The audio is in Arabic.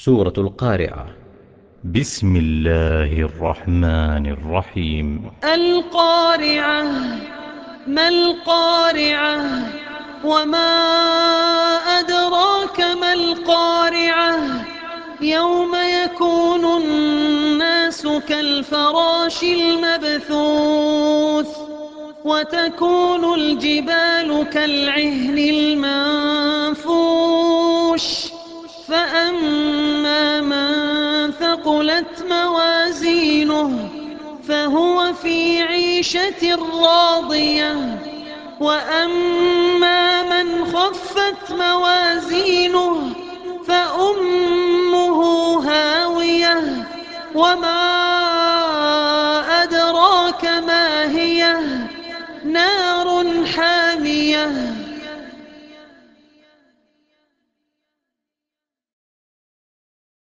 سورة القارعة. بسم الله الرحمن الرحيم. القارعة. ما القارعة؟ وما أدراك ما القارعة؟ يوم يكون الناس كالفراش المبثوث وتكون الجبال كالعهن المنفوش فأما من ثقلت موازينه فهو في عيشة راضية وأما من خفت موازينه فأمه